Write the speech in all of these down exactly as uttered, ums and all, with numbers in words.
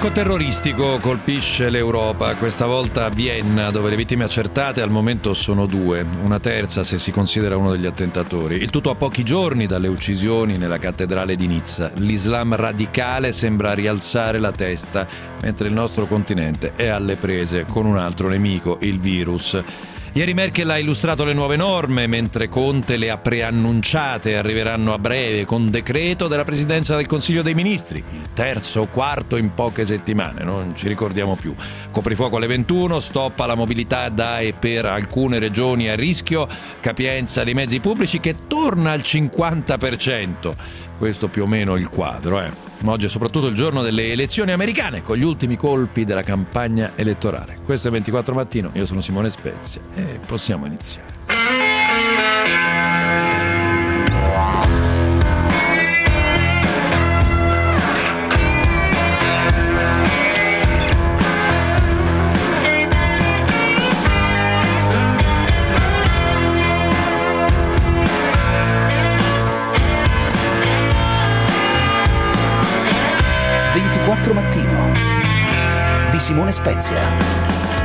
Attacco terroristico colpisce l'Europa, questa volta a Vienna, dove le vittime accertate al momento sono due, una terza se si considera uno degli attentatori. Il tutto a pochi giorni dalle uccisioni nella cattedrale di Nizza. L'Islam radicale sembra rialzare la testa, mentre il nostro continente è alle prese con un altro nemico, il virus. Ieri Merkel ha illustrato le nuove norme, mentre Conte le ha preannunciate e arriveranno a breve con decreto della Presidenza del Consiglio dei Ministri. Il terzo o quarto in poche settimane, non ci ricordiamo più. Coprifuoco alle ventuno, stop alla mobilità da e per alcune regioni a rischio, capienza dei mezzi pubblici che torna al cinquanta per cento. Questo più o meno il quadro, eh. Oggi è soprattutto il giorno delle elezioni americane, con gli ultimi colpi della campagna elettorale. Questo è ventiquattro Mattino, io sono Simone Spezia e possiamo iniziare. ventiquattro Mattino di Simone Spezia.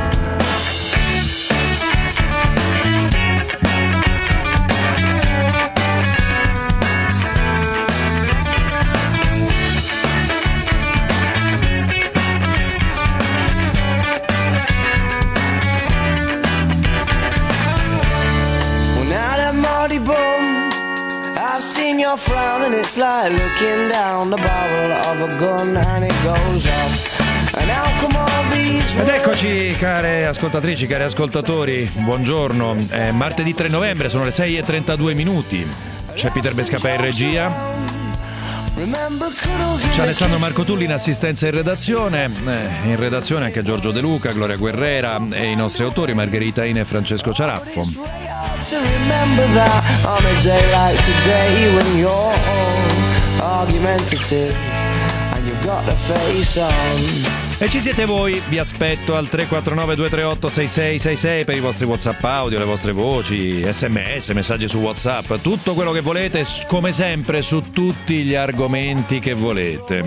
Frown and it's like looking down the barrel of a gun and it goes off. And how come all these... Ed eccoci care ascoltatrici, cari ascoltatori, buongiorno. È martedì tre novembre, sono le sei e trentadue minuti. C'è Peter Bescapè in regia. C'è Alessandro Marco Tulli in assistenza e in redazione. Eh, in redazione anche Giorgio De Luca, Gloria Guerrera e i nostri autori Margherita Ine e Francesco Ciaraffo. To remember that on a day like today when you're argumentative and you've got a face on. E ci siete voi, vi aspetto al tre quattro nove due tre otto sei sei sei sei per i vostri WhatsApp audio, le vostre voci, sms, messaggi su WhatsApp, tutto quello che volete, come sempre su tutti gli argomenti che volete.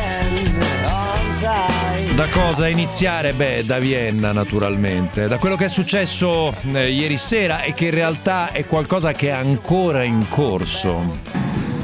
Da cosa iniziare? Beh, da Vienna naturalmente, da quello che è successo eh, ieri sera e che in realtà è qualcosa che è ancora in corso.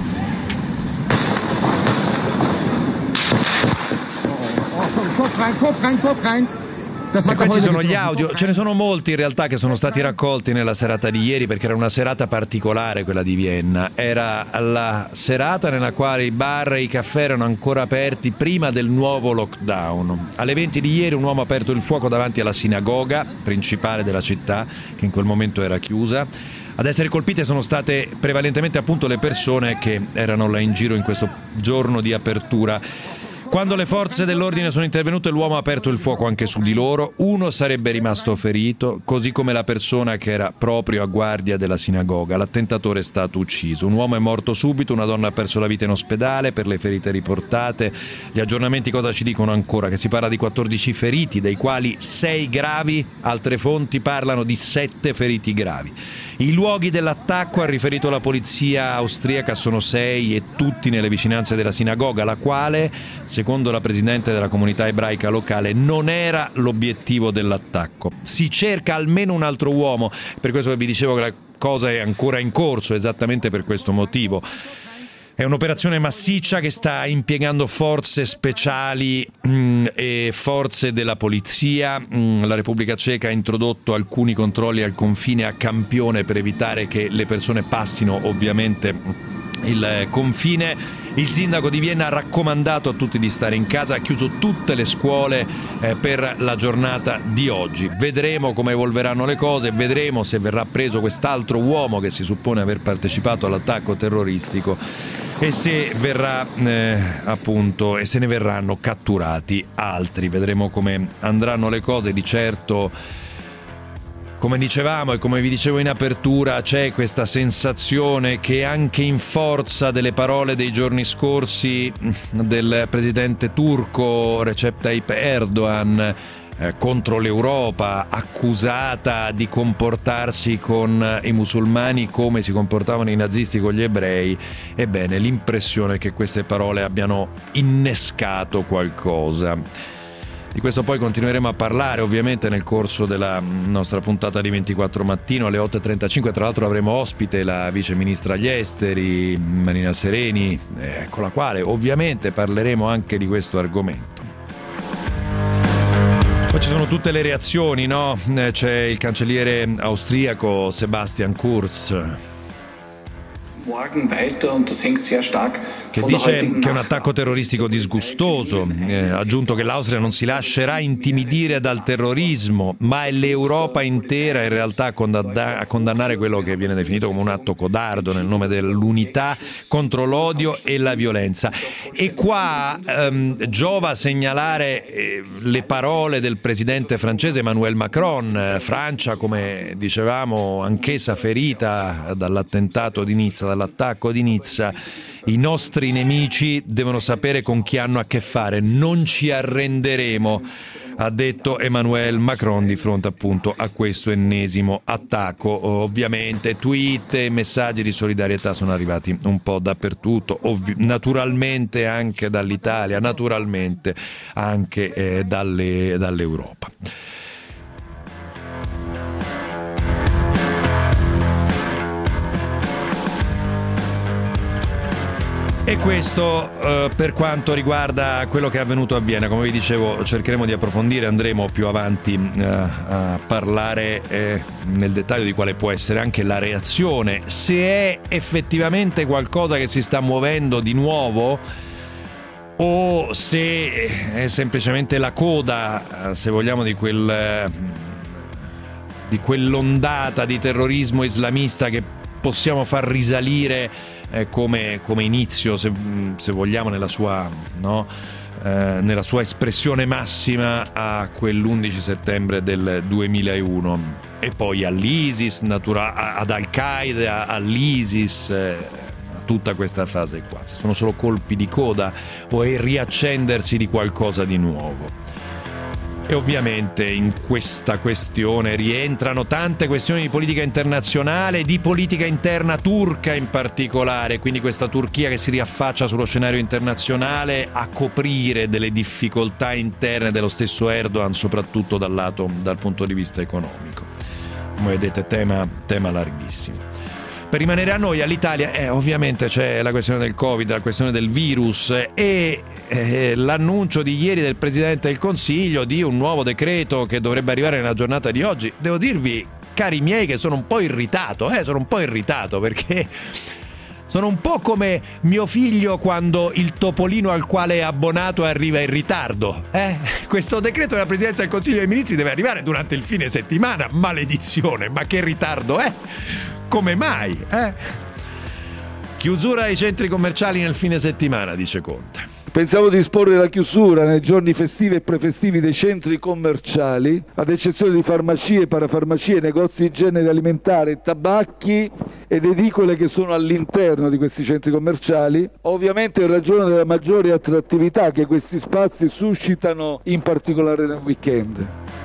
E questi sono gli audio, ce ne sono molti in realtà che sono stati raccolti nella serata di ieri, perché era una serata particolare quella di Vienna. Era la serata nella quale i bar e i caffè erano ancora aperti prima del nuovo lockdown. Alle venti di ieri un uomo ha aperto il fuoco davanti alla sinagoga principale della città, che in quel momento era chiusa. Ad essere colpite sono state prevalentemente appunto le persone che erano là in giro in questo giorno di apertura. Quando le forze dell'ordine sono intervenute, l'uomo ha aperto il fuoco anche su di loro. Uno sarebbe rimasto ferito, così come la persona che era proprio a guardia della sinagoga. L'attentatore è stato ucciso. Un uomo è morto subito, una donna ha perso la vita in ospedale per le ferite riportate. Gli aggiornamenti cosa ci dicono ancora? Che si parla di quattordici feriti, dei quali sei gravi. Altre fonti parlano di sette feriti gravi. I luoghi dell'attacco, ha riferito la polizia austriaca, sono sei e tutti nelle vicinanze della sinagoga, la quale, secondo la presidente della comunità ebraica locale, non era l'obiettivo dell'attacco. Si cerca almeno un altro uomo, per questo vi dicevo che la cosa è ancora in corso, esattamente per questo motivo. È un'operazione massiccia che sta impiegando forze speciali mh, e forze della polizia. Mh, la Repubblica Ceca ha introdotto alcuni controlli al confine a campione per evitare che le persone passino ovviamente il confine. Il sindaco di Vienna ha raccomandato a tutti di stare in casa, ha chiuso tutte le scuole eh, per la giornata di oggi. Vedremo come evolveranno le cose, vedremo se verrà preso quest'altro uomo che si suppone aver partecipato all'attacco terroristico e se verrà eh, appunto e se ne verranno catturati altri. Vedremo come andranno le cose. Di certo, come dicevamo e come vi dicevo in apertura, c'è questa sensazione che anche in forza delle parole dei giorni scorsi del presidente turco Recep Tayyip Erdogan, eh, contro l'Europa, accusata di comportarsi con i musulmani come si comportavano i nazisti con gli ebrei. Ebbene, l'impressione è che queste parole abbiano innescato qualcosa. Di questo poi continueremo a parlare ovviamente nel corso della nostra puntata di ventiquattro Mattino alle otto e trentacinque. Tra l'altro avremo ospite la vice ministra agli esteri Marina Sereni, eh, con la quale ovviamente parleremo anche di questo argomento. Poi ci sono tutte le reazioni, no? Eh, c'è il cancelliere austriaco Sebastian Kurz che dice che è un attacco terroristico disgustoso, eh, ha aggiunto che l'Austria non si lascerà intimidire dal terrorismo, ma è l'Europa intera in realtà a, condanna- a condannare quello che viene definito come un atto codardo nel nome dell'unità contro l'odio e la violenza. E qua ehm, giova segnalare eh, le parole del presidente francese Emmanuel Macron. Francia, come dicevamo, anch'essa ferita dall'attentato di Nizza, dall'attacco di Nizza. I nostri nemici devono sapere con chi hanno a che fare, non ci arrenderemo, ha detto Emmanuel Macron di fronte appunto a questo ennesimo attacco. Ovviamente tweet e messaggi di solidarietà sono arrivati un po' dappertutto, ovvi- naturalmente anche dall'Italia, naturalmente anche eh, dalle, dall'Europa. E questo eh, per quanto riguarda quello che è avvenuto a Vienna. Come vi dicevo, cercheremo di approfondire, andremo più avanti eh, a parlare eh, nel dettaglio di quale può essere anche la reazione, se è effettivamente qualcosa che si sta muovendo di nuovo o se è semplicemente la coda, se vogliamo, di quel di quell'ondata di terrorismo islamista che possiamo far risalire eh, come, come inizio, se, se vogliamo, nella sua, no? eh, nella sua espressione massima a quell'undici settembre del duemilauno, e poi all'ISIS, natura- ad Al-Qaeda, all'ISIS, eh, tutta questa fase qua. Se sono solo colpi di coda o è il riaccendersi di qualcosa di nuovo. E ovviamente in questa questione rientrano tante questioni di politica internazionale, di politica interna turca in particolare, quindi questa Turchia che si riaffaccia sullo scenario internazionale a coprire delle difficoltà interne dello stesso Erdogan, soprattutto dal lato, dal punto di vista economico. Come vedete, tema, tema larghissimo. Per rimanere a noi, all'Italia, eh, ovviamente c'è la questione del Covid, la questione del virus e eh, l'annuncio di ieri del Presidente del Consiglio di un nuovo decreto che dovrebbe arrivare nella giornata di oggi. Devo dirvi, cari miei, che sono un po' irritato, eh, sono un po' irritato perché sono un po' come mio figlio quando il topolino al quale è abbonato arriva in ritardo. Eh? Questo decreto della Presidenza del Consiglio dei Ministri deve arrivare durante il fine settimana, maledizione, ma che ritardo è? Come mai? Eh? Chiusura ai centri commerciali nel fine settimana, dice Conte. Pensavo di disporre la chiusura nei giorni festivi e prefestivi dei centri commerciali, ad eccezione di farmacie, parafarmacie, negozi di genere alimentare, tabacchi ed edicole che sono all'interno di questi centri commerciali, ovviamente in ragione della maggiore attrattività che questi spazi suscitano, in particolare nel weekend.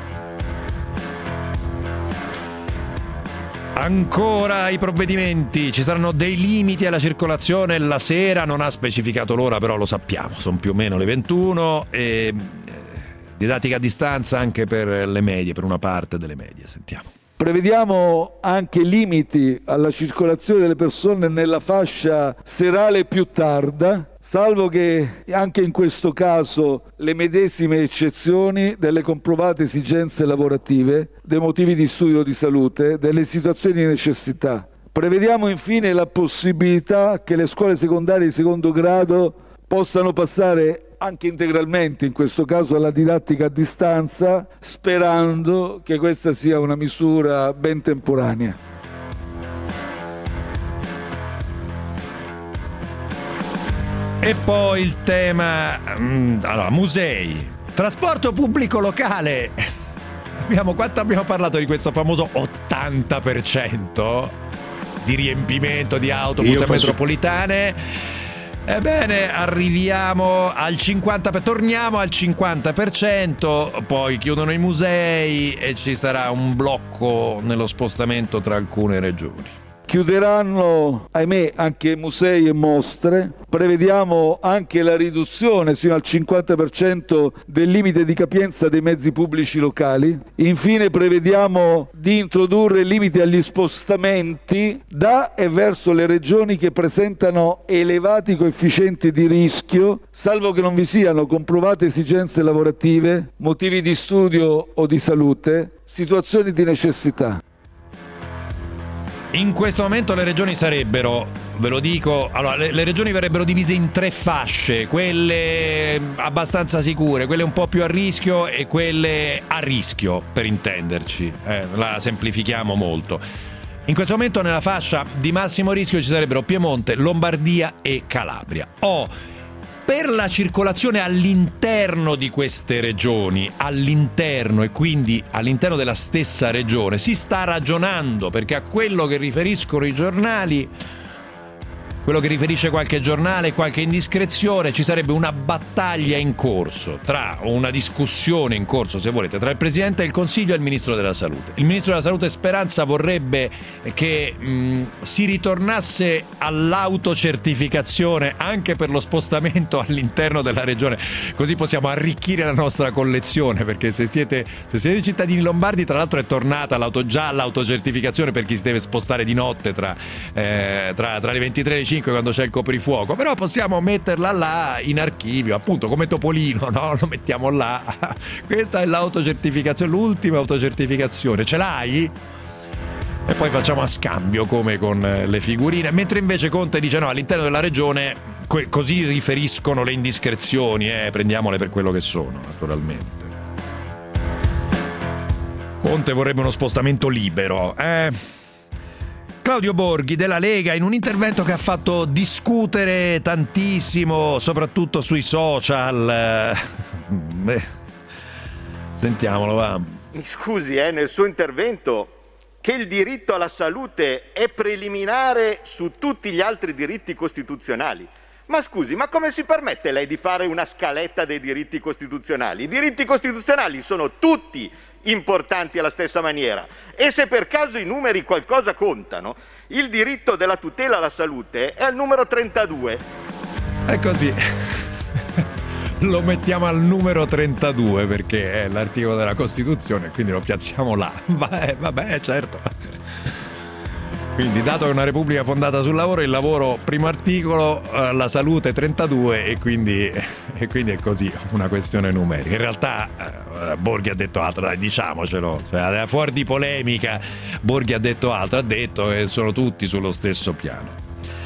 Ancora i provvedimenti, ci saranno dei limiti alla circolazione la sera, non ha specificato l'ora, però lo sappiamo, sono più o meno le ventuno, e didattica a distanza anche per le medie, per una parte delle medie, sentiamo. Prevediamo anche limiti alla circolazione delle persone nella fascia serale più tarda, salvo che anche in questo caso le medesime eccezioni delle comprovate esigenze lavorative, dei motivi di studio o di salute, delle situazioni di necessità. Prevediamo infine la possibilità che le scuole secondarie di secondo grado possano passare anche integralmente, in questo caso, alla didattica a distanza, sperando che questa sia una misura ben temporanea. E poi il tema, allora, musei, trasporto pubblico locale. Abbiamo, quanto abbiamo parlato di questo famoso ottanta per cento di riempimento di autobus e metropolitane? Ebbene, arriviamo al cinquanta per cento, torniamo al cinquanta per cento, poi chiudono i musei e ci sarà un blocco nello spostamento tra alcune regioni. Chiuderanno, ahimè, anche musei e mostre. Prevediamo anche la riduzione sino al cinquanta per cento del limite di capienza dei mezzi pubblici locali. Infine prevediamo di introdurre limiti agli spostamenti da e verso le regioni che presentano elevati coefficienti di rischio, salvo che non vi siano comprovate esigenze lavorative, motivi di studio o di salute, situazioni di necessità. In questo momento le regioni sarebbero, ve lo dico, allora le, le regioni verrebbero divise in tre fasce, quelle abbastanza sicure, quelle un po' più a rischio e quelle a rischio, per intenderci, eh, la semplifichiamo molto. In questo momento nella fascia di massimo rischio ci sarebbero Piemonte, Lombardia e Calabria. Oh, per la circolazione all'interno di queste regioni, all'interno e quindi all'interno della stessa regione, si sta ragionando, perché a quello che riferiscono i giornali, quello che riferisce qualche giornale, qualche indiscrezione, ci sarebbe una battaglia in corso, tra una discussione in corso, se volete, tra il Presidente del Consiglio e il Ministro della Salute. Il Ministro della Salute Speranza vorrebbe che mh, si ritornasse all'autocertificazione anche per lo spostamento all'interno della regione, così possiamo arricchire la nostra collezione, perché se siete, se siete cittadini lombardi, tra l'altro è tornata l'auto, già l'autocertificazione per chi si deve spostare di notte tra, eh, tra, tra le ventitré e le cinque quando c'è il coprifuoco, però possiamo metterla là in archivio, appunto come Topolino, no? Lo mettiamo là. Questa è l'autocertificazione, l'ultima autocertificazione. Ce l'hai? E poi facciamo a scambio come con le figurine, mentre invece Conte dice no, all'interno della regione que- così riferiscono le indiscrezioni, eh, prendiamole per quello che sono, naturalmente. Conte vorrebbe uno spostamento libero, eh Claudio Borghi della Lega, in un intervento che ha fatto discutere tantissimo, soprattutto sui social. Beh, sentiamolo, va. Mi scusi, eh, nel suo intervento, che il diritto alla salute è preliminare su tutti gli altri diritti costituzionali. Ma scusi, ma come si permette lei di fare una scaletta dei diritti costituzionali? I diritti costituzionali sono tutti importanti alla stessa maniera e se per caso i numeri qualcosa contano, il diritto della tutela alla salute è al numero trentadue. È così. Lo mettiamo al numero trentadue perché è l'articolo della Costituzione, quindi lo piazziamo là. Vabbè, vabbè, certo. Quindi, dato che è una repubblica fondata sul lavoro, il lavoro primo articolo, eh, la salute trentadue e quindi, e quindi è così, una questione numerica. In realtà eh, Borghi ha detto altro, dai, diciamocelo, cioè, fuori di polemica, Borghi ha detto altro, ha detto che sono tutti sullo stesso piano.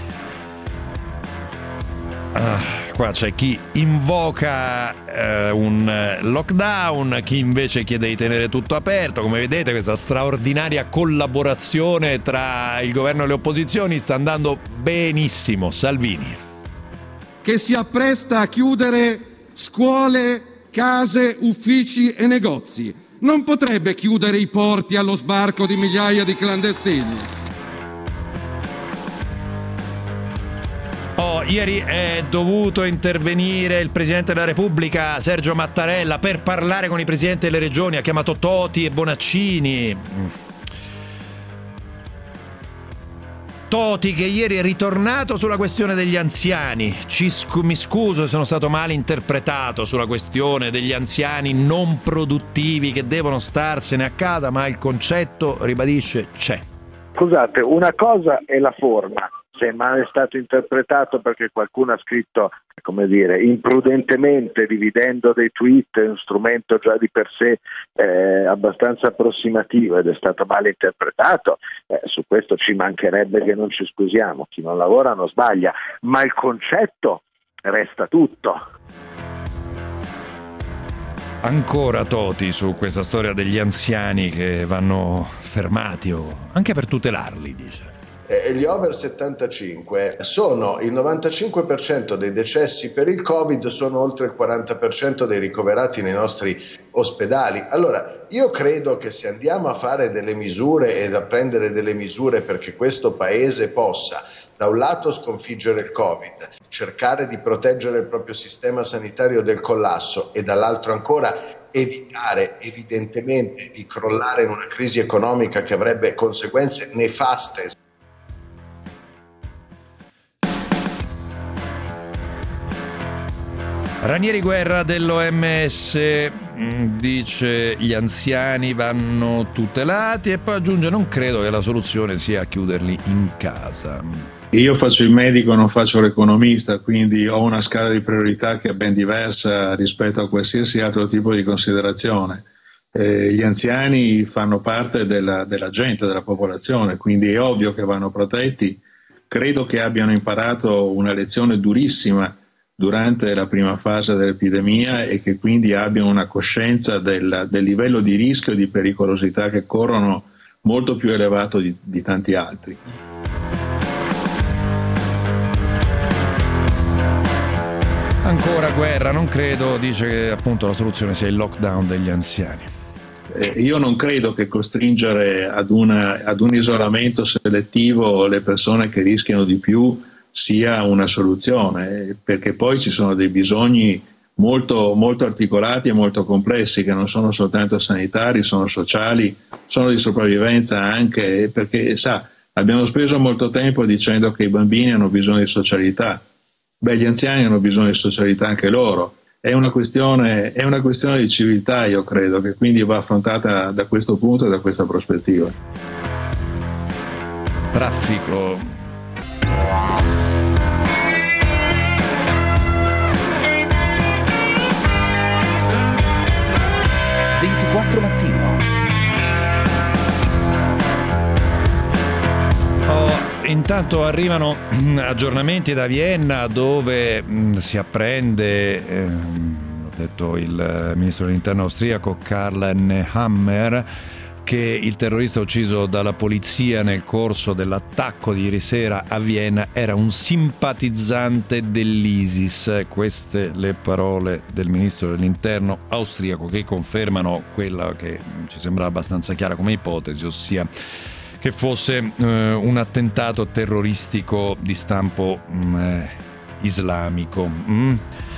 Ah, qua c'è chi invoca eh, un lockdown, chi invece chiede di tenere tutto aperto. Come vedete, questa straordinaria collaborazione tra il governo e le opposizioni sta andando benissimo. Salvini, che si appresta a chiudere scuole, case, uffici e negozi, non potrebbe chiudere i porti allo sbarco di migliaia di clandestini. Oh, ieri è dovuto intervenire il Presidente della Repubblica, Sergio Mattarella, per parlare con i Presidenti delle Regioni. Ha chiamato Toti e Bonaccini. Toti, che ieri è ritornato sulla questione degli anziani. Ci scu- mi scuso se sono stato male interpretato sulla questione degli anziani non produttivi che devono starsene a casa, ma il concetto, ribadisce, c'è. Scusate, una cosa è la forma. Se mai è stato interpretato perché qualcuno ha scritto, come dire, imprudentemente, dividendo dei tweet, uno strumento già di per sé eh, abbastanza approssimativo ed è stato male interpretato, eh, su questo ci mancherebbe che non ci scusiamo, chi non lavora non sbaglia, ma il concetto resta tutto. Ancora Toti su questa storia degli anziani che vanno fermati o anche per tutelarli, dice. Gli over settantacinque sono il novantacinque per cento dei decessi per il Covid, sono oltre il quaranta per cento dei ricoverati nei nostri ospedali. Allora, io credo che se andiamo a fare delle misure ed a prendere delle misure perché questo paese possa Da un lato sconfiggere il Covid, cercare di proteggere il proprio sistema sanitario del collasso e dall'altro ancora evitare evidentemente di crollare in una crisi economica che avrebbe conseguenze nefaste. Ranieri Guerra dell'O M S dice gli anziani vanno tutelati e poi aggiunge non credo che la soluzione sia chiuderli in casa. Io faccio il medico, non faccio l'economista, quindi ho una scala di priorità che è ben diversa rispetto a qualsiasi altro tipo di considerazione. Eh, gli anziani fanno parte della, della gente, della popolazione, quindi è ovvio che vanno protetti. Credo che abbiano imparato una lezione durissima durante la prima fase dell'epidemia e che quindi abbiano una coscienza del, del livello di rischio e di pericolosità che corrono molto più elevato di, di tanti altri. Ancora Guerra, non credo, dice che appunto la soluzione sia il lockdown degli anziani. Eh, io non credo che costringere ad, una, ad un isolamento selettivo le persone che rischiano di più sia una soluzione, perché poi ci sono dei bisogni molto, molto articolati e molto complessi che non sono soltanto sanitari, sono sociali, sono di sopravvivenza anche, perché sa, abbiamo speso molto tempo dicendo che i bambini hanno bisogno di socialità. Beh, gli anziani hanno bisogno di socialità anche loro. È una questione, è una questione di civiltà, io credo, che quindi va affrontata da questo punto e da questa prospettiva. Traffico. ventiquattro Mattino. Oh, intanto arrivano aggiornamenti da Vienna dove mh, si apprende, eh, ho detto il ministro dell'interno austriaco Karl Nehammer, che il terrorista ucciso dalla polizia nel corso dell'attacco di ieri sera a Vienna era un simpatizzante dell'ISIS. Queste le parole del ministro dell'interno austriaco, che confermano quella che ci sembra abbastanza chiara come ipotesi, ossia che fosse eh, un attentato terroristico di stampo eh, islamico. Mm.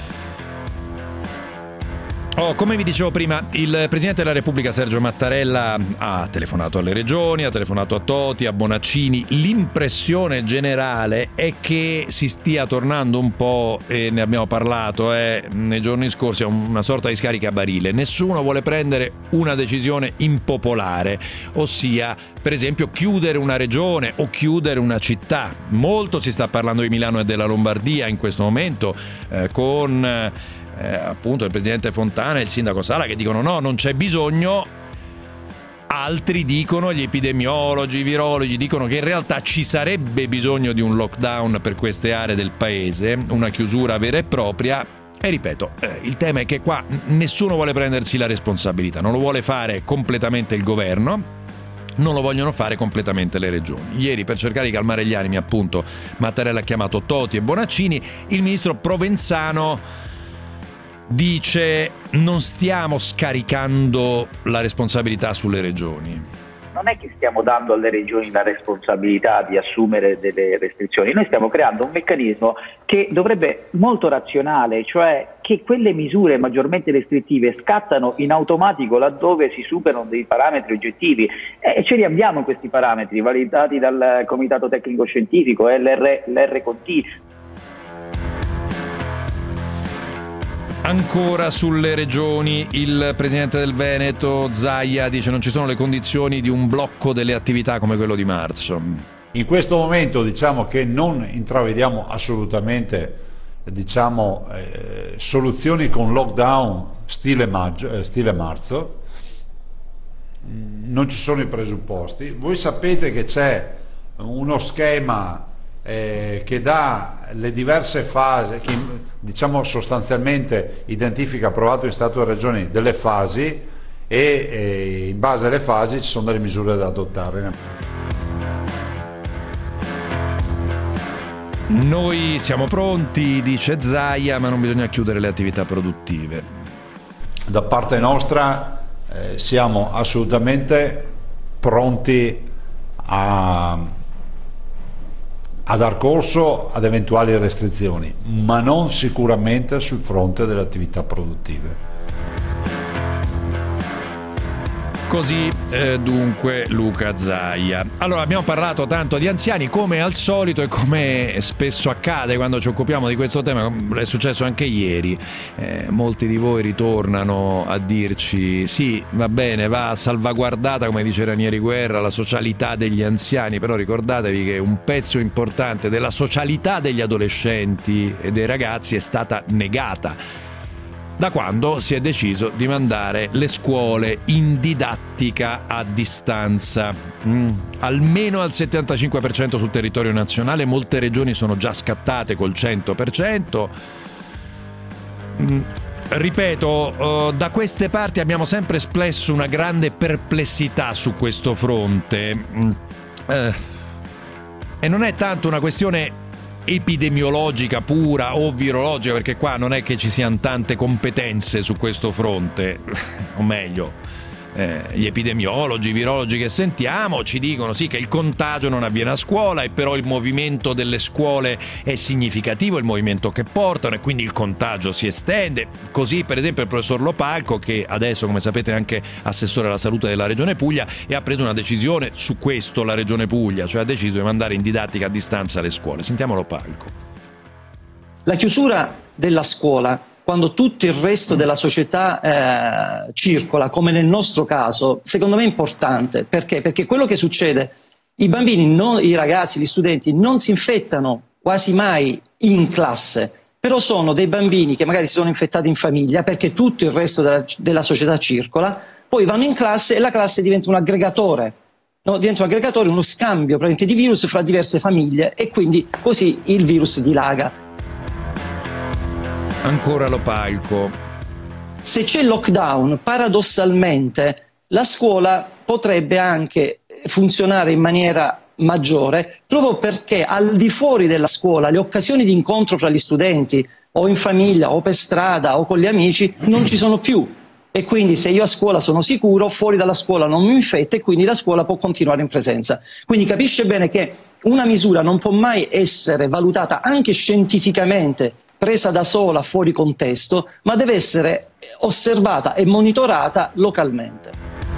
Oh, come vi dicevo prima, il Presidente della Repubblica Sergio Mattarella ha telefonato alle regioni, ha telefonato a Toti, a Bonaccini. L'impressione generale è che si stia tornando un po', e ne abbiamo parlato eh, nei giorni scorsi, a una sorta di scaricabarile. Nessuno vuole prendere una decisione impopolare, ossia per esempio chiudere una regione o chiudere una città. Molto si sta parlando di Milano e della Lombardia in questo momento, eh, con... Eh, Eh, appunto il presidente Fontana e il sindaco Sala che dicono no, non c'è bisogno. Altri dicono, gli epidemiologi, i virologi dicono che in realtà ci sarebbe bisogno di un lockdown per queste aree del paese, una chiusura vera e propria. E ripeto, eh, il tema è che qua nessuno vuole prendersi la responsabilità, non lo vuole fare completamente il governo, non lo vogliono fare completamente le regioni. Ieri, per cercare di calmare gli animi, appunto, Mattarella ha chiamato Toti e Bonaccini. Il ministro Provenzano dice non stiamo scaricando la responsabilità sulle regioni. Non è che stiamo dando alle regioni la responsabilità di assumere delle restrizioni, noi stiamo creando un meccanismo che dovrebbe molto razionale, cioè che quelle misure maggiormente restrittive scattano in automatico laddove si superano dei parametri oggettivi, e ce li abbiamo questi parametri validati dal Comitato Tecnico Scientifico, l'R Con T. Ancora sulle regioni, il presidente del Veneto Zaia dice non ci sono le condizioni di un blocco delle attività come quello di marzo. In questo momento diciamo che non intravediamo assolutamente diciamo, eh, soluzioni con lockdown stile, maggio, eh, stile marzo, non ci sono i presupposti. Voi sapete che c'è uno schema eh, che dà le diverse fasi, che diciamo sostanzialmente identifica, approvato in Stato e Regioni, delle fasi e, e in base alle fasi ci sono delle misure da adottare. Noi siamo pronti, dice Zaia, ma non bisogna chiudere le attività produttive. Da parte nostra eh, siamo assolutamente pronti a a dar corso ad eventuali restrizioni, ma non sicuramente sul fronte delle attività produttive. Così eh, dunque Luca Zaia. Allora, abbiamo parlato tanto di anziani, come al solito e come spesso accade quando ci occupiamo di questo tema, è successo anche ieri. Eh, molti di voi ritornano a dirci sì, va bene, va salvaguardata, come dice Ranieri Guerra, la socialità degli anziani, però ricordatevi che un pezzo importante della socialità degli adolescenti e dei ragazzi è stata negata da quando si è deciso di mandare le scuole in didattica a distanza. Mm. Almeno al settantacinque per cento sul territorio nazionale, molte regioni sono già scattate col cento per cento. Mm. Ripeto, uh, da queste parti abbiamo sempre espresso una grande perplessità su questo fronte. Mm. Uh. E non è tanto una questione epidemiologica pura o virologica, perché qua non è che ci siano tante competenze su questo fronte, o meglio, eh, gli epidemiologi, i virologi che sentiamo ci dicono sì che il contagio non avviene a scuola, e però il movimento delle scuole è significativo, il movimento che portano, e quindi il contagio si estende. Così per esempio il professor Lopalco, che adesso come sapete è anche assessore alla salute della Regione Puglia, e ha preso una decisione su questo la Regione Puglia, cioè ha deciso di mandare in didattica a distanza le scuole. Sentiamo Lopalco. La chiusura della scuola, quando tutto il resto della società eh, circola, come nel nostro caso, secondo me è importante. Perché? Perché quello che succede, i bambini, non, i ragazzi, gli studenti non si infettano quasi mai in classe, però sono dei bambini che magari si sono infettati in famiglia perché tutto il resto della, della società circola, poi vanno in classe e la classe diventa un aggregatore, no? Diventa un aggregatore, uno scambio praticamente di virus fra diverse famiglie, e quindi così il virus dilaga. Ancora Lopalco. Se c'è lockdown, paradossalmente la scuola potrebbe anche funzionare in maniera maggiore, proprio perché al di fuori della scuola le occasioni di incontro fra gli studenti, o in famiglia o per strada o con gli amici, non ci sono più, e quindi se io a scuola sono sicuro, fuori dalla scuola non mi infetto, e quindi la scuola può continuare in presenza. Quindi capisce bene che una misura non può mai essere valutata anche scientificamente presa da sola fuori contesto, ma deve essere osservata e monitorata localmente.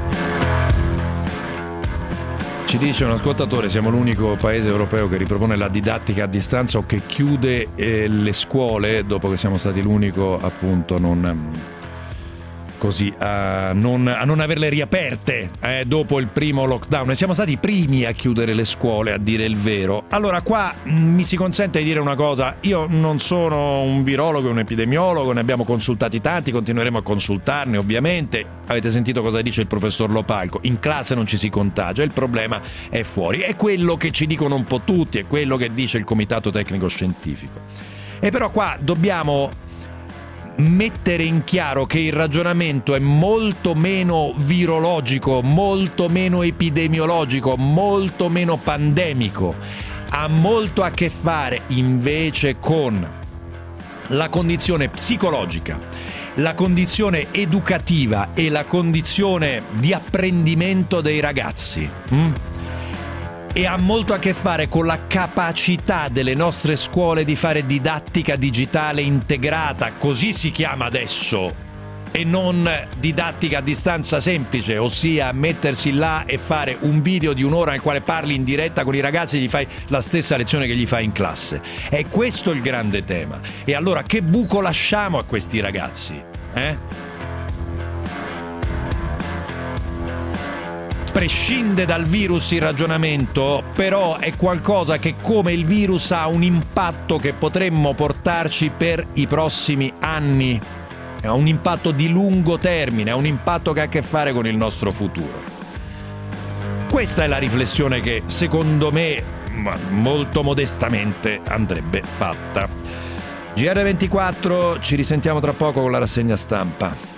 Ci dice un ascoltatore, siamo l'unico paese europeo che ripropone la didattica a distanza o che chiude eh, le scuole, dopo che siamo stati l'unico appunto non... così a non, a non averle riaperte eh, dopo il primo lockdown, e siamo stati i primi a chiudere le scuole, a dire il vero. Allora qua mh, mi si consente di dire una cosa: io non sono un virologo e un epidemiologo, ne abbiamo consultati tanti, continueremo a consultarne ovviamente. Avete sentito cosa dice il professor Lopalco: in classe non ci si contagia, il problema è fuori. È quello che ci dicono un po' tutti, è quello che dice il comitato tecnico scientifico. E però qua dobbiamo mettere in chiaro che il ragionamento è molto meno virologico, molto meno epidemiologico, molto meno pandemico. Ha molto a che fare invece con la condizione psicologica, la condizione educativa e la condizione di apprendimento dei ragazzi. Mm? E ha molto a che fare con la capacità delle nostre scuole di fare didattica digitale integrata, così si chiama adesso, e non didattica a distanza semplice, ossia mettersi là e fare un video di un'ora nel quale parli in diretta con i ragazzi e gli fai la stessa lezione che gli fai in classe. È questo il grande tema. E allora che buco lasciamo a questi ragazzi? Eh? Prescinde dal virus il ragionamento, però è qualcosa che, come il virus, ha un impatto che potremmo portarci per i prossimi anni. È un impatto di lungo termine, è un impatto che ha a che fare con il nostro futuro. Questa è la riflessione che, secondo me, molto modestamente andrebbe fatta. G R ventiquattro, ci risentiamo tra poco con la rassegna stampa.